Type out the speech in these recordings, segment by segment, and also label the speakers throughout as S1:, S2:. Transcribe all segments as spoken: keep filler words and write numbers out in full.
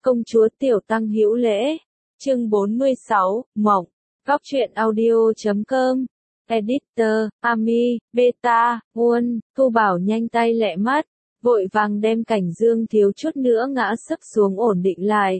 S1: Công chúa Tiểu Tăng hữu lễ. Chương bốn mươi sáu, Mộng. Góc truyện audio chấm com. Editor, Ami, Beta, Won, Thu Bảo nhanh tay lẹ mắt, vội vàng đem Cảnh Dương thiếu chút nữa ngã sấp xuống ổn định lại.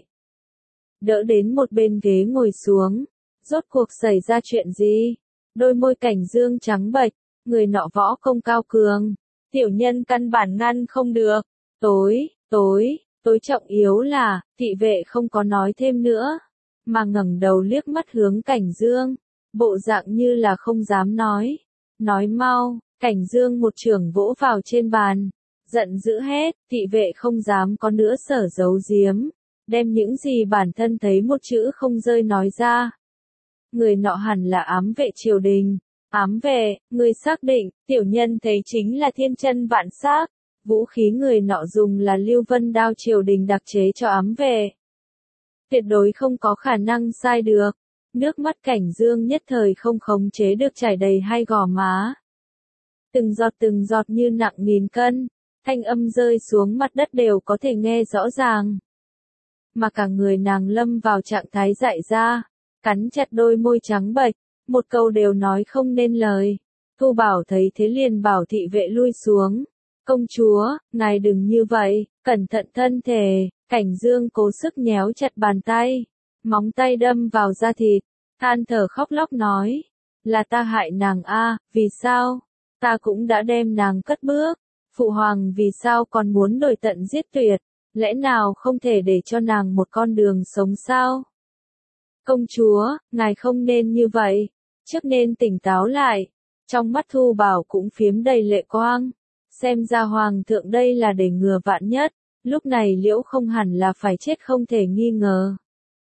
S1: Đỡ đến một bên ghế ngồi xuống. Rốt cuộc xảy ra chuyện gì? Đôi môi Cảnh Dương trắng bệch, người nọ võ công cao cường. Tiểu nhân căn bản ngăn không được. Tối, tối, tối trọng yếu là, thị vệ không có nói thêm nữa, mà ngẩng đầu liếc mắt hướng Cảnh Dương, bộ dạng như là không dám nói. Nói mau, Cảnh Dương một chưởng vỗ vào trên bàn, giận dữ hét, thị vệ không dám có nữa sở giấu giếm, đem những gì bản thân thấy một chữ không rơi nói ra. Người nọ hẳn là ám vệ triều đình. Ám vệ, người xác định, tiểu nhân thấy chính là thiên chân vạn xác. Vũ khí người nọ dùng là Lưu Vân đao triều đình đặc chế cho ám vệ. Tuyệt đối không có khả năng sai được. Nước mắt Cảnh Dương nhất thời không khống chế được chảy đầy hai gò má. Từng giọt từng giọt như nặng nghìn cân, thanh âm rơi xuống mặt đất đều có thể nghe rõ ràng. Mà cả người nàng lâm vào trạng thái dại ra, cắn chặt đôi môi trắng bệch, một câu đều nói không nên lời. Thu Bảo thấy thế liền bảo thị vệ lui xuống. Công chúa, ngài đừng như vậy, cẩn thận thân thể. Cảnh Dương cố sức nhéo chặt bàn tay, móng tay đâm vào da thịt, than thở khóc lóc nói, là ta hại nàng a, vì sao? Ta cũng đã đem nàng cất bước, phụ hoàng vì sao còn muốn đổi tận giết tuyệt, lẽ nào không thể để cho nàng một con đường sống sao? Công chúa, ngài không nên như vậy, trước nên tỉnh táo lại. Trong mắt Thu Bảo cũng phiếm đầy lệ quang, xem ra hoàng thượng đây là để ngừa vạn nhất. Lúc này Liễu không hẳn là phải chết không thể nghi ngờ.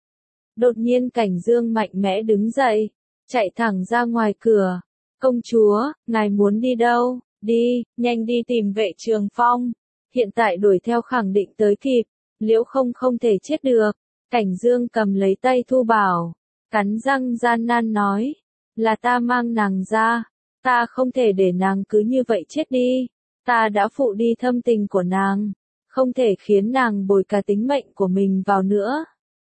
S1: Đột nhiên Cảnh Dương mạnh mẽ đứng dậy, chạy thẳng ra ngoài cửa. Công chúa, ngài muốn đi đâu? Đi, nhanh đi tìm Vệ Trường Phong. Hiện tại đuổi theo khẳng định tới kịp, Liễu không không thể chết được. Cảnh Dương cầm lấy tay Thu Bảo, cắn răng gian nan nói, là ta mang nàng ra, ta không thể để nàng cứ như vậy chết đi. Ta đã phụ đi thâm tình của nàng, không thể khiến nàng bồi cả tính mệnh của mình vào nữa.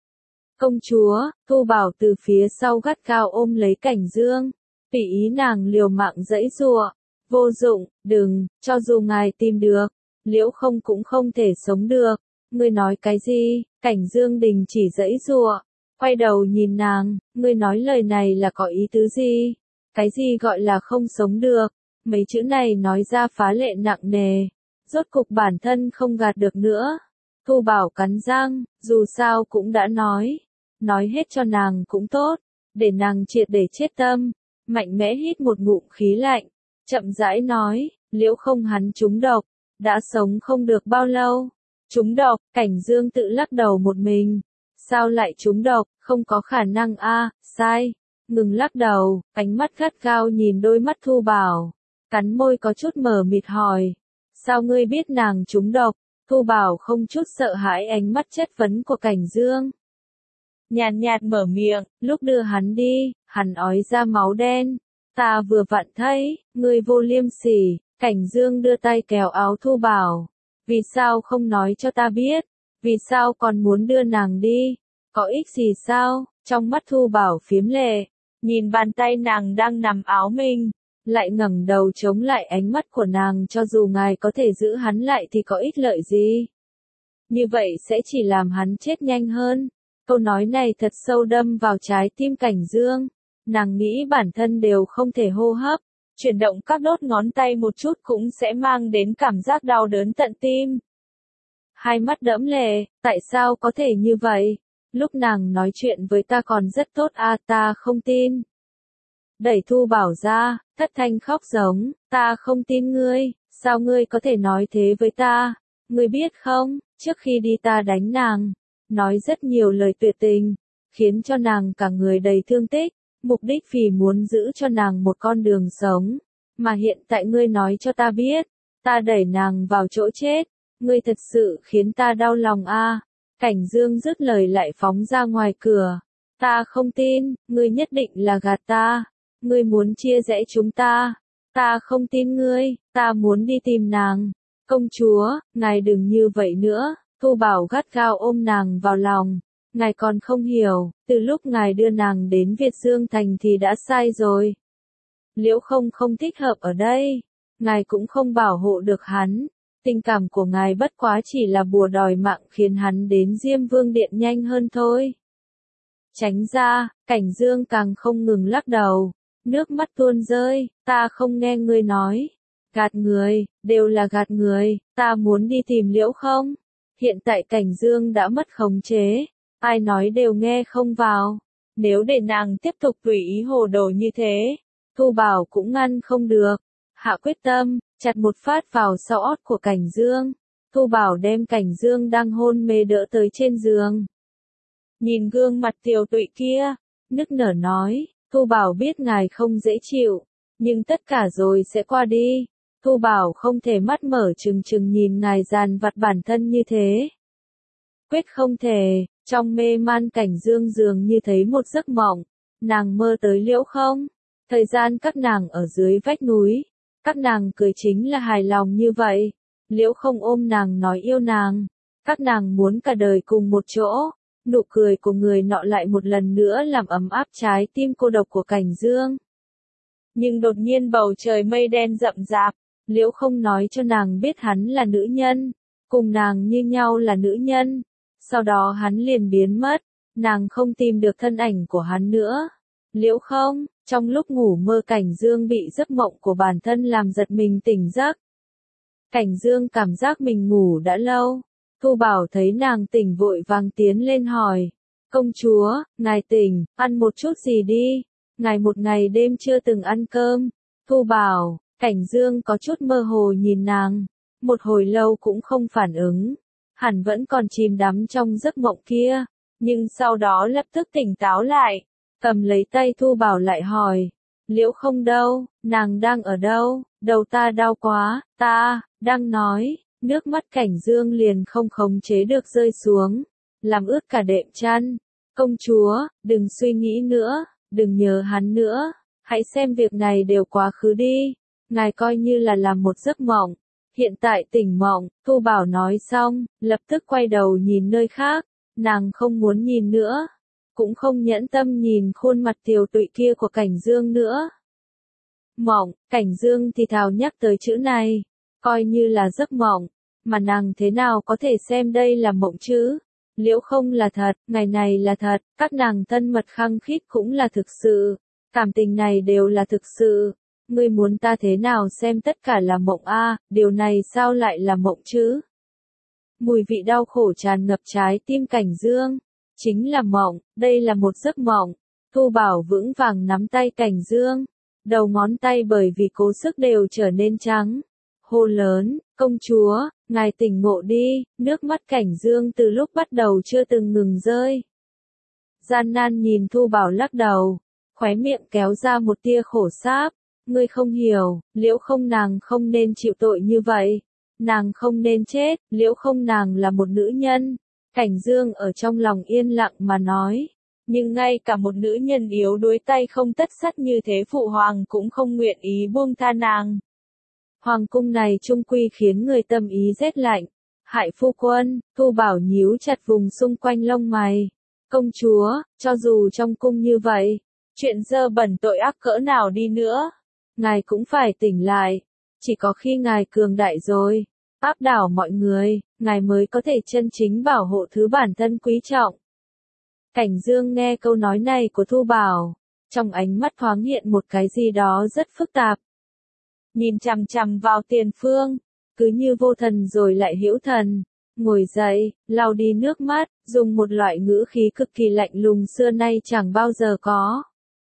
S1: Công chúa, Thu Bảo từ phía sau gắt cao ôm lấy Cảnh Dương, tùy ý nàng liều mạng giãy giụa. Vô dụng, đừng, cho dù ngài tìm được, Liễu không cũng không thể sống được. Ngươi nói cái gì? Cảnh Dương đình chỉ giãy giụa, quay đầu nhìn nàng, ngươi nói lời này là có ý tứ gì? Cái gì gọi là không sống được? Mấy chữ này nói ra phá lệ nặng nề. Rốt cục bản thân không gạt được nữa. Thu Bảo cắn răng, dù sao cũng đã nói. Nói hết cho nàng cũng tốt, để nàng triệt để chết tâm. Mạnh mẽ hít một ngụm khí lạnh, chậm rãi nói, Liễu không hắn trúng độc, đã sống không được bao lâu. Trúng độc, Cảnh Dương tự lắc đầu một mình. Sao lại trúng độc, không có khả năng a, sai. Ngừng lắc đầu, ánh mắt gắt gao nhìn đôi mắt Thu Bảo. Cắn môi có chút mờ mịt hỏi. Sao ngươi biết nàng trúng độc? Thu Bảo không chút sợ hãi ánh mắt chất vấn của Cảnh Dương. Nhàn nhạt mở miệng, lúc đưa hắn đi, hắn ói ra máu đen. Ta vừa vặn thấy, ngươi vô liêm sỉ. Cảnh Dương đưa tay kéo áo Thu Bảo. Vì sao không nói cho ta biết? Vì sao còn muốn đưa nàng đi? Có ích gì sao? Trong mắt Thu Bảo phiếm lệ, nhìn bàn tay nàng đang nằm áo mình, lại ngẩng đầu chống lại ánh mắt của nàng, cho dù ngài có thể giữ hắn lại thì có ích lợi gì? Như vậy sẽ chỉ làm hắn chết nhanh hơn. Câu nói này thật sâu đâm vào trái tim Cảnh Dương. Nàng nghĩ bản thân đều không thể hô hấp, chuyển động các đốt ngón tay một chút cũng sẽ mang đến cảm giác đau đớn tận tim. Hai mắt đẫm lệ, tại sao có thể như vậy? Lúc nàng nói chuyện với ta còn rất tốt a, ta không tin. Đẩy Thu Bảo ra, thất thanh khóc giống, ta không tin ngươi, sao ngươi có thể nói thế với ta? Ngươi biết không, trước khi đi ta đánh nàng, nói rất nhiều lời tuyệt tình, khiến cho nàng cả người đầy thương tích, mục đích vì muốn giữ cho nàng một con đường sống. Mà hiện tại ngươi nói cho ta biết, ta đẩy nàng vào chỗ chết, ngươi thật sự khiến ta đau lòng a. Cảnh Dương dứt lời lại phóng ra ngoài cửa. Ta không tin, ngươi nhất định là gạt ta. Ngươi muốn chia rẽ chúng ta. Ta không tin ngươi, ta muốn đi tìm nàng. Công chúa, ngài đừng như vậy nữa, Thu Bảo gắt gao ôm nàng vào lòng. Ngài còn không hiểu, từ lúc ngài đưa nàng đến Việt Dương Thành thì đã sai rồi. Liễu Không không thích hợp ở đây. Ngài cũng không bảo hộ được hắn. Tình cảm của ngài bất quá chỉ là bùa đòi mạng khiến hắn đến Diêm Vương Điện nhanh hơn thôi. Tránh ra, Cảnh Dương càng không ngừng lắc đầu. Nước mắt tuôn rơi, ta không nghe ngươi nói. Gạt người, đều là gạt người, ta muốn đi tìm Liễu Không. Hiện tại Cảnh Dương đã mất khống chế. Ai nói đều nghe không vào. Nếu để nàng tiếp tục tùy ý hồ đồ như thế, Thu Bảo cũng ngăn không được. Hạ quyết tâm, chặt một phát vào sau ót của Cảnh Dương. Thu Bảo đem Cảnh Dương đang hôn mê đỡ tới trên giường. Nhìn gương mặt tiều tụy kia, nức nở nói, Thu Bảo biết ngài không dễ chịu, nhưng tất cả rồi sẽ qua đi. Thu Bảo không thể mắt mở trừng trừng nhìn ngài dàn vặt bản thân như thế. Quyết không thể, trong mê man Cảnh Dương dường như thấy một giấc mộng, nàng mơ tới Liễu Không. Thời gian các nàng ở dưới vách núi, các nàng cười chính là hài lòng như vậy. Liễu Không ôm nàng nói yêu nàng, các nàng muốn cả đời cùng một chỗ. Nụ cười của người nọ lại một lần nữa làm ấm áp trái tim cô độc của Cảnh Dương. Nhưng đột nhiên bầu trời mây đen rậm rạp, Liễu Không nói cho nàng biết hắn là nữ nhân, cùng nàng như nhau là nữ nhân. Sau đó hắn liền biến mất, nàng không tìm được thân ảnh của hắn nữa. Liễu Không, trong lúc ngủ mơ Cảnh Dương bị giấc mộng của bản thân làm giật mình tỉnh giấc. Cảnh Dương cảm giác mình ngủ đã lâu. Thu Bảo thấy nàng tỉnh vội vàng tiến lên hỏi. Công chúa, ngài tỉnh, ăn một chút gì đi. Ngài một ngày đêm chưa từng ăn cơm. Thu Bảo, Cảnh Dương có chút mơ hồ nhìn nàng. Một hồi lâu cũng không phản ứng. Hẳn vẫn còn chìm đắm trong giấc mộng kia. Nhưng sau đó lập tức tỉnh táo lại. Cầm lấy tay Thu Bảo lại hỏi. Liễu Không đâu, nàng đang ở đâu, đầu ta đau quá, ta, đang nói. Nước mắt Cảnh Dương liền không khống chế được rơi xuống, làm ướt cả đệm chăn. Công chúa, đừng suy nghĩ nữa, đừng nhớ hắn nữa, hãy xem việc này đều quá khứ đi. Ngài coi như là làm một giấc mộng, hiện tại tỉnh mộng. Thu Bảo nói xong, lập tức quay đầu nhìn nơi khác, nàng không muốn nhìn nữa, cũng không nhẫn tâm nhìn khuôn mặt tiều tụy kia của Cảnh Dương nữa. Mộng, Cảnh Dương thì thào nhắc tới chữ này, coi như là giấc mộng, mà nàng thế nào có thể xem đây là mộng chứ? Liễu Không là thật, ngày này là thật, các nàng thân mật khăng khít cũng là thực sự, cảm tình này đều là thực sự. Ngươi muốn ta thế nào xem tất cả là mộng a? À, điều này sao lại là mộng chứ? Mùi vị đau khổ tràn ngập trái tim Cảnh Dương, chính là mộng, đây là một giấc mộng. Thu Bảo vững vàng nắm tay Cảnh Dương, đầu ngón tay bởi vì cố sức đều trở nên trắng. Hô lớn, công chúa, ngài tỉnh ngộ đi. Nước mắt Cảnh Dương từ lúc bắt đầu chưa từng ngừng rơi. Gian nan nhìn Thu Bảo lắc đầu, khóe miệng kéo ra một tia khổ sáp. Ngươi không hiểu, Liễu Không nàng không nên chịu tội như vậy. Nàng không nên chết, Liễu Không nàng là một nữ nhân. Cảnh Dương ở trong lòng yên lặng mà nói. Nhưng ngay cả một nữ nhân yếu đuối tay không tất sắt như thế Phụ Hoàng cũng không nguyện ý buông tha nàng. Hoàng cung này chung quy khiến người tâm ý rét lạnh. Hại phu quân, Thu Bảo nhíu chặt vùng xung quanh lông mày. Công chúa, cho dù trong cung như vậy, chuyện dơ bẩn tội ác cỡ nào đi nữa, ngài cũng phải tỉnh lại. Chỉ có khi ngài cường đại rồi, áp đảo mọi người, ngài mới có thể chân chính bảo hộ thứ bản thân quý trọng. Cảnh Dương nghe câu nói này của Thu Bảo, trong ánh mắt thoáng hiện một cái gì đó rất phức tạp. Nhìn chằm chằm vào Tiền Phương, cứ như vô thần rồi lại hữu thần. Ngồi dậy, lau đi nước mắt, dùng một loại ngữ khí cực kỳ lạnh lùng xưa nay chẳng bao giờ có.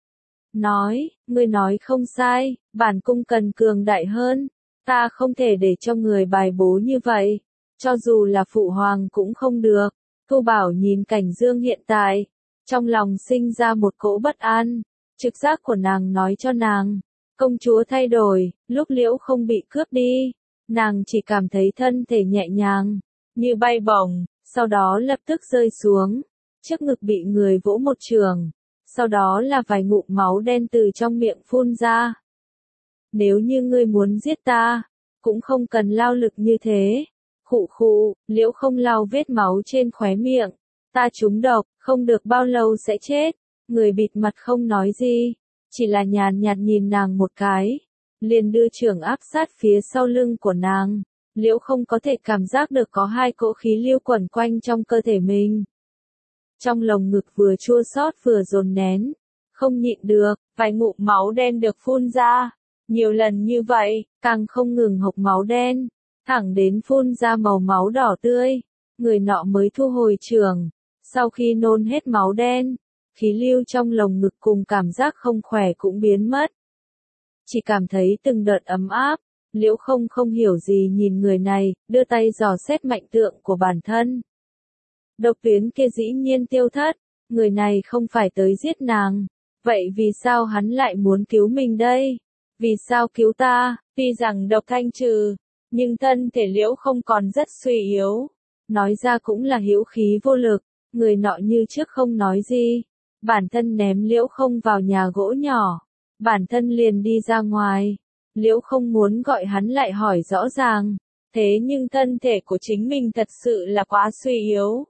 S1: Nói, ngươi nói không sai, bản cung cần cường đại hơn. Ta không thể để cho người bài bố như vậy. Cho dù là Phụ Hoàng cũng không được. Thu Bảo nhìn Cảnh Dương hiện tại, trong lòng sinh ra một cỗ bất an. Trực giác của nàng nói cho nàng, công chúa thay đổi. Lúc Liễu Không bị cướp đi, nàng chỉ cảm thấy thân thể nhẹ nhàng, như bay bổng, sau đó lập tức rơi xuống, trước ngực bị người vỗ một trường, sau đó là vài ngụm máu đen từ trong miệng phun ra. Nếu như ngươi muốn giết ta, cũng không cần lao lực như thế. Khụ khụ, Liễu không lau vết máu trên khóe miệng. Ta trúng độc, không được bao lâu sẽ chết. Người bịt mặt không nói gì, chỉ là nhàn nhạt nhìn nàng một cái. Liền đưa trưởng áp sát phía sau lưng của nàng. Liễu không có thể cảm giác được có hai cỗ khí lưu quẩn quanh trong cơ thể mình. Trong lồng ngực vừa chua xót vừa dồn nén. Không nhịn được, vài ngụm máu đen được phun ra. Nhiều lần như vậy, càng không ngừng hộc máu đen. Thẳng đến phun ra màu máu đỏ tươi. Người nọ mới thu hồi trường. Sau khi nôn hết máu đen, khí lưu trong lồng ngực cùng cảm giác không khỏe cũng biến mất. Chỉ cảm thấy từng đợt ấm áp. Liễu không không hiểu gì nhìn người này, đưa tay dò xét mạnh tượng của bản thân. Độc tuyến kia dĩ nhiên tiêu thất, người này không phải tới giết nàng. Vậy vì sao hắn lại muốn cứu mình đây? Vì sao cứu ta? Tuy rằng độc thanh trừ, nhưng thân thể Liễu không còn rất suy yếu. Nói ra cũng là hữu khí vô lực, người nọ như trước không nói gì. Bản thân ném Liễu không vào nhà gỗ nhỏ. Bản thân liền đi ra ngoài. Liễu không muốn gọi hắn lại hỏi rõ ràng. Thế nhưng thân thể của chính mình thật sự là quá suy yếu.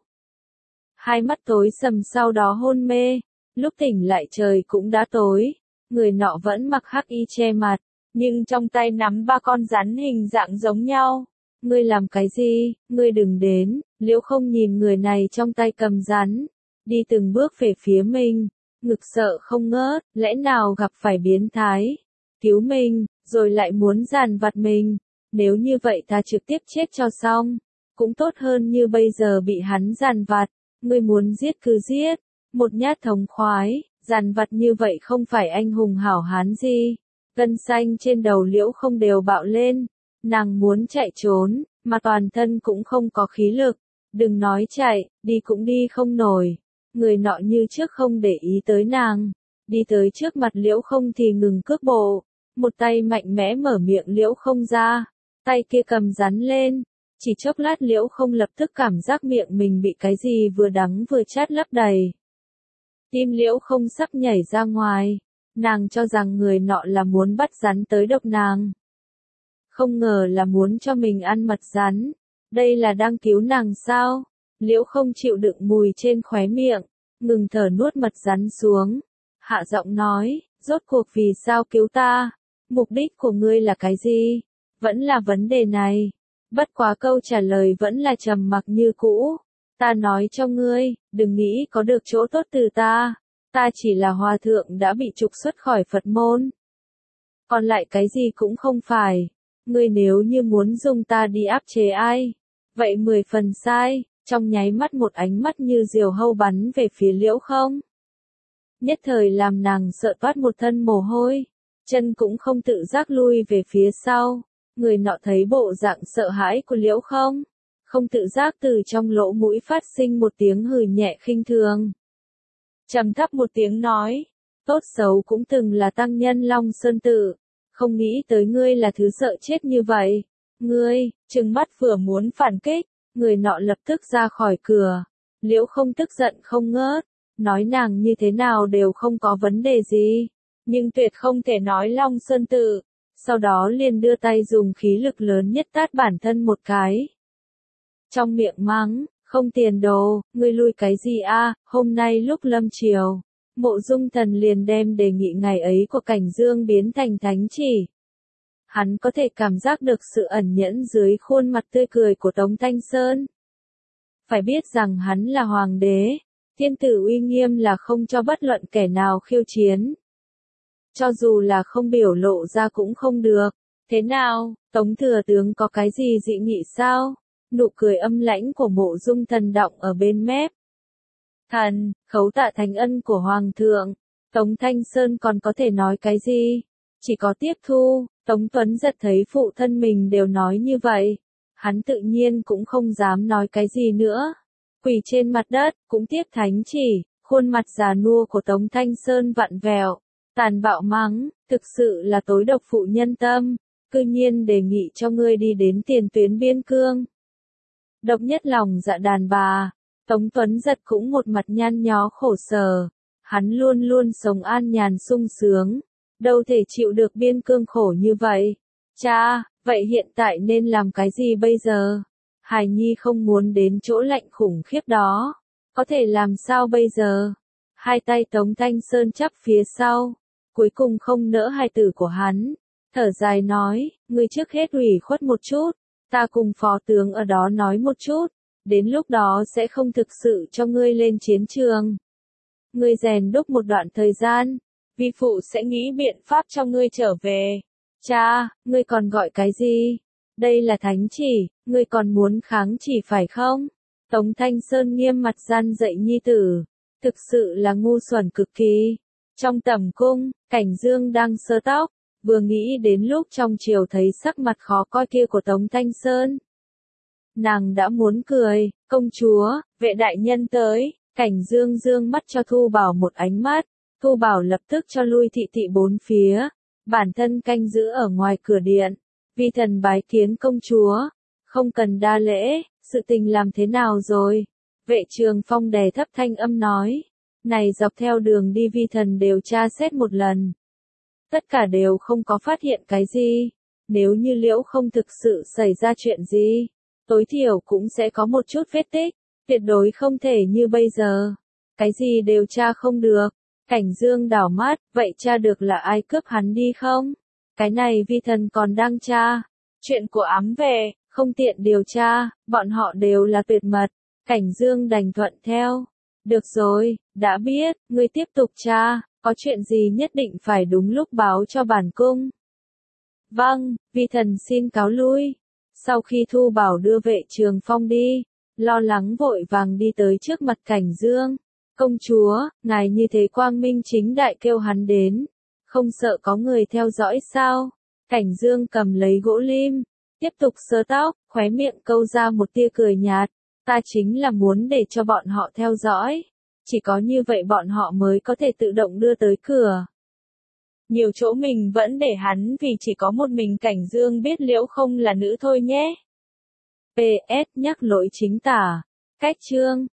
S1: Hai mắt tối sầm sau đó hôn mê. Lúc tỉnh lại trời cũng đã tối. Người nọ vẫn mặc hắc y che mặt. Nhưng trong tay nắm ba con rắn hình dạng giống nhau. Ngươi làm cái gì? Ngươi đừng đến. Liễu không nhìn người này trong tay cầm rắn. Đi từng bước về phía mình. Ngực sợ không ngớt. Lẽ nào gặp phải biến thái? Cứu mình, rồi lại muốn giàn vặt mình. Nếu như vậy ta trực tiếp chết cho xong. Cũng tốt hơn như bây giờ bị hắn giàn vặt. Ngươi muốn giết cứ giết. Một nhát thống khoái. Giàn vặt như vậy không phải anh hùng hảo hán gì. Gân xanh trên đầu Liễu không đều bạo lên. Nàng muốn chạy trốn, mà toàn thân cũng không có khí lực. Đừng nói chạy, đi cũng đi không nổi. Người nọ như trước không để ý tới nàng. Đi tới trước mặt Liễu không thì ngừng cước bộ. Một tay mạnh mẽ mở miệng Liễu không ra. Tay kia cầm rắn lên. Chỉ chốc lát Liễu không lập tức cảm giác miệng mình bị cái gì vừa đắng vừa chát lấp đầy. Tim Liễu không sắp nhảy ra ngoài. Nàng cho rằng người nọ là muốn bắt rắn tới độc nàng. Không ngờ là muốn cho mình ăn mật rắn. Đây là đang cứu nàng sao? Liễu không chịu đựng mùi trên khóe miệng. Ngừng thở nuốt mật rắn xuống. Hạ giọng nói, rốt cuộc vì sao cứu ta? Mục đích của ngươi là cái gì? Vẫn là vấn đề này. Bất quá câu trả lời vẫn là trầm mặc như cũ. Ta nói cho ngươi, đừng nghĩ có được chỗ tốt từ ta. Ta chỉ là hòa thượng đã bị trục xuất khỏi Phật môn. Còn lại cái gì cũng không phải. Ngươi nếu như muốn dùng ta đi áp chế ai, vậy mười phần sai. Trong nháy mắt một ánh mắt như diều hâu bắn về phía Liễu không. Nhất thời làm nàng sợ toát một thân mồ hôi. Chân cũng không tự giác lui về phía sau. Người nọ thấy bộ dạng sợ hãi của Liễu không. Không tự giác từ trong lỗ mũi phát sinh một tiếng hừ nhẹ khinh thường. Trầm thấp một tiếng nói. Tốt xấu cũng từng là tăng nhân Long Sơn Tự. Không nghĩ tới ngươi là thứ sợ chết như vậy. Ngươi, trừng mắt vừa muốn phản kích. Người nọ lập tức ra khỏi cửa. Liễu không tức giận không ngớt. Nói nàng như thế nào đều không có vấn đề gì. Nhưng tuyệt không thể nói Long Sơn Tự. Sau đó liền đưa tay dùng khí lực lớn nhất tát bản thân một cái. Trong miệng mắng, không tiền đồ, ngươi lui cái gì a? Hôm nay lúc lâm chiều. Mộ Dung Thần liền đem đề nghị ngày ấy của Cảnh Dương biến thành thánh chỉ. Hắn có thể cảm giác được sự ẩn nhẫn dưới khuôn mặt tươi cười của Tống Thanh Sơn. Phải biết rằng hắn là hoàng đế, thiên tử uy nghiêm là không cho bất luận kẻ nào khiêu chiến. Cho dù là không biểu lộ ra cũng không được. Thế nào, Tống thừa tướng có cái gì dị nghị sao? Nụ cười âm lãnh của Mộ Dung Thần đọng ở bên mép. Thần, khấu tạ thánh ân của hoàng thượng. Tống Thanh Sơn còn có thể nói cái gì? Chỉ có tiếp thu. Tống Tuấn Giật thấy phụ thân mình đều nói như vậy. Hắn tự nhiên cũng không dám nói cái gì nữa. Quỳ trên mặt đất, cũng tiếp thánh chỉ. Khuôn mặt già nua của Tống Thanh Sơn vặn vẹo. Tàn bạo mắng, thực sự là tối độc phụ nhân tâm. Cư nhiên đề nghị cho ngươi đi đến tiền tuyến biên cương. Độc nhất lòng dạ đàn bà. Tống Tuấn Giật cũng một mặt nhăn nhó khổ sở. Hắn luôn luôn sống an nhàn sung sướng. Đâu thể chịu được biên cương khổ như vậy. Cha, vậy hiện tại nên làm cái gì bây giờ? Hải Nhi không muốn đến chỗ lạnh khủng khiếp đó. Có thể làm sao bây giờ? Hai tay Tống Thanh Sơn chắp phía sau. Cuối cùng không nỡ hài tử của hắn. Thở dài nói, ngươi trước hết ủy khuất một chút. Ta cùng phó tướng ở đó nói một chút. Đến lúc đó sẽ không thực sự cho ngươi lên chiến trường. Ngươi rèn đúc một đoạn thời gian. Vi phụ sẽ nghĩ biện pháp cho ngươi trở về. Cha, ngươi còn gọi cái gì? Đây là thánh chỉ, ngươi còn muốn kháng chỉ phải không? Tống Thanh Sơn nghiêm mặt gian dạy nhi tử. Thực sự là ngu xuẩn cực kỳ. Trong tẩm cung, Cảnh Dương đang sơ tóc. Vừa nghĩ đến lúc trong chiều thấy sắc mặt khó coi kia của Tống Thanh Sơn. Nàng đã muốn cười, công chúa, vệ đại nhân tới. Cảnh Dương dương mắt cho Thu Bảo một ánh mắt. Thu Bảo lập tức cho lui thị thị bốn phía. Bản thân canh giữ ở ngoài cửa điện. Vi thần bái kiến công chúa. Không cần đa lễ, sự tình làm thế nào rồi? Vệ Trường Phong đè thấp thanh âm nói. Này dọc theo đường đi vi thần đều tra xét một lần. Tất cả đều không có phát hiện cái gì. Nếu như Liễu không thực sự xảy ra chuyện gì, tối thiểu cũng sẽ có một chút vết tích. Tuyệt đối không thể như bây giờ. Cái gì đều tra không được. Cảnh Dương đảo mắt, vậy tra được là ai cướp hắn đi không? Cái này vi thần còn đang tra. Chuyện của ám về, không tiện điều tra, bọn họ đều là tuyệt mật. Cảnh Dương đành thuận theo. Được rồi, đã biết, ngươi tiếp tục tra, có chuyện gì nhất định phải đúng lúc báo cho bản cung. Vâng, vi thần xin cáo lui. Sau khi Thu Bảo đưa Vệ Trường Phong đi, lo lắng vội vàng đi tới trước mặt Cảnh Dương. Công chúa, ngài như thế quang minh chính đại kêu hắn đến. Không sợ có người theo dõi sao? Cảnh Dương cầm lấy gỗ lim, tiếp tục sơ tóc, khóe miệng câu ra một tia cười nhạt. Ta chính là muốn để cho bọn họ theo dõi. Chỉ có như vậy bọn họ mới có thể tự động đưa tới cửa. Nhiều chỗ mình vẫn để hắn vì chỉ có một mình Cảnh Dương biết Liễu không là nữ thôi nhé. pê ét nhắc lỗi chính tả. Cách chương.